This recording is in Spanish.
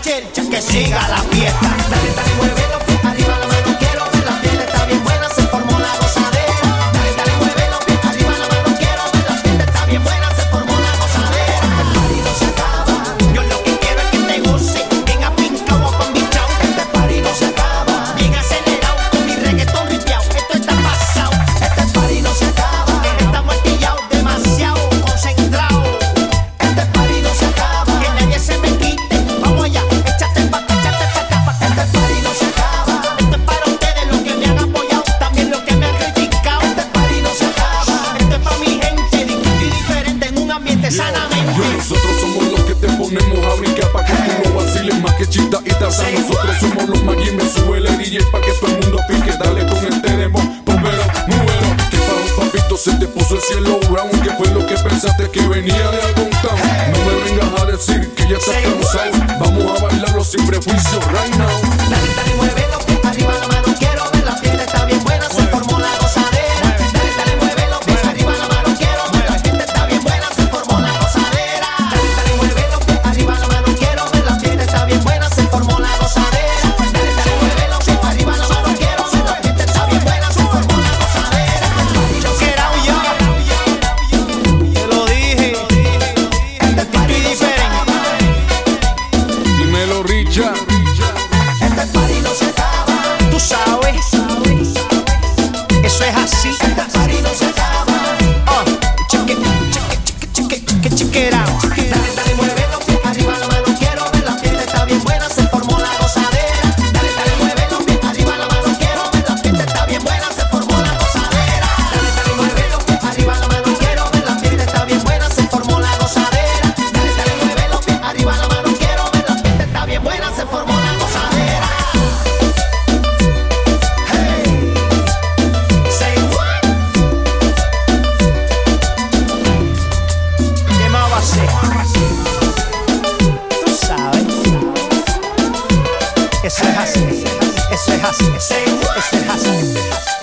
chercha, que siga la fiesta. Dale, dale, muévelo, arriba la mano, quiero ver la fiesta está bien buena, se formó la gozadera. Dale, dale, muévelo, arriba la mano, quiero ver la fiesta está bien buena, se formó la gozadera. El party no se acaba, yo lo que quiero es que te goce, bien afincado con mi chau. Este party no se acaba, bien acelerado con mi reggaetón ripiao. Esto está pasado, este party no se acaba, estamos estillados demasiado concentrados. Este party no se acaba, que nadie se me quite. Vamos allá, échate pa' acá, échate pa' acá, pa' este party no se acaba. Esto es para ustedes, los que me han apoyado, también los que me han criticado. Este party no se acaba, esto es pa' mi gente, distinto y diferente en un ambiente sanamente. Nosotros somos los que te ponemos a brincar pa' que tú no vaciles más que Chita y Tarzán. Nosotros somos los más me sube el DJ pa' que todo el mundo pique. Dale con el teremo, póngelo, múvelo. Que pa' papito se te puso el cielo brown. ¿Qué fue lo que pensaste que venía de algún town? No me vengas a decir que ya estás cansado. Vamos a bailarlo sin prejuicio right now. Dale, dale, muévelo, arriba la mano, quiero ver la fiesta está bien buena, se formó la gozadera. Dale, dale, muévelo, arriba la mano, quiero ver la fiesta está bien buena, se formó la gozadera. Dale, dale, muévelo, arriba la mano, quiero ver la fiesta está bien buena, se formó la gozadera. Dale, dale, muévelo, arriba la mano, quiero ver la fiesta está bien buena, se formó la gozadera. Check it out, yo. Te lo dije, este es distinto y diferente. Dímelo, Richard. Este party no se acaba, tú sabes, eso es así. Este party no se acaba. Check it, check it, check it, check it, check it, check it out. Dale, dale, muévelo, arriba la mano, quiero ver la fiesta está bien buena, se formó la gozadera. Dale, dale, muévelo, arriba la mano, quiero ver la fiesta está bien buena, se formó la gozadera. Dale, dale, muévelo, arriba la mano, quiero ver la fiesta está bien buena, se formó la gozadera. Dale, dale, muévelo, arriba la mano, quiero ver la fiesta está bien buena, se formó la gozadera. Hey, say what? ¿Qué más va a ser? Tú sabes, eso es así, eso es así, eso es así.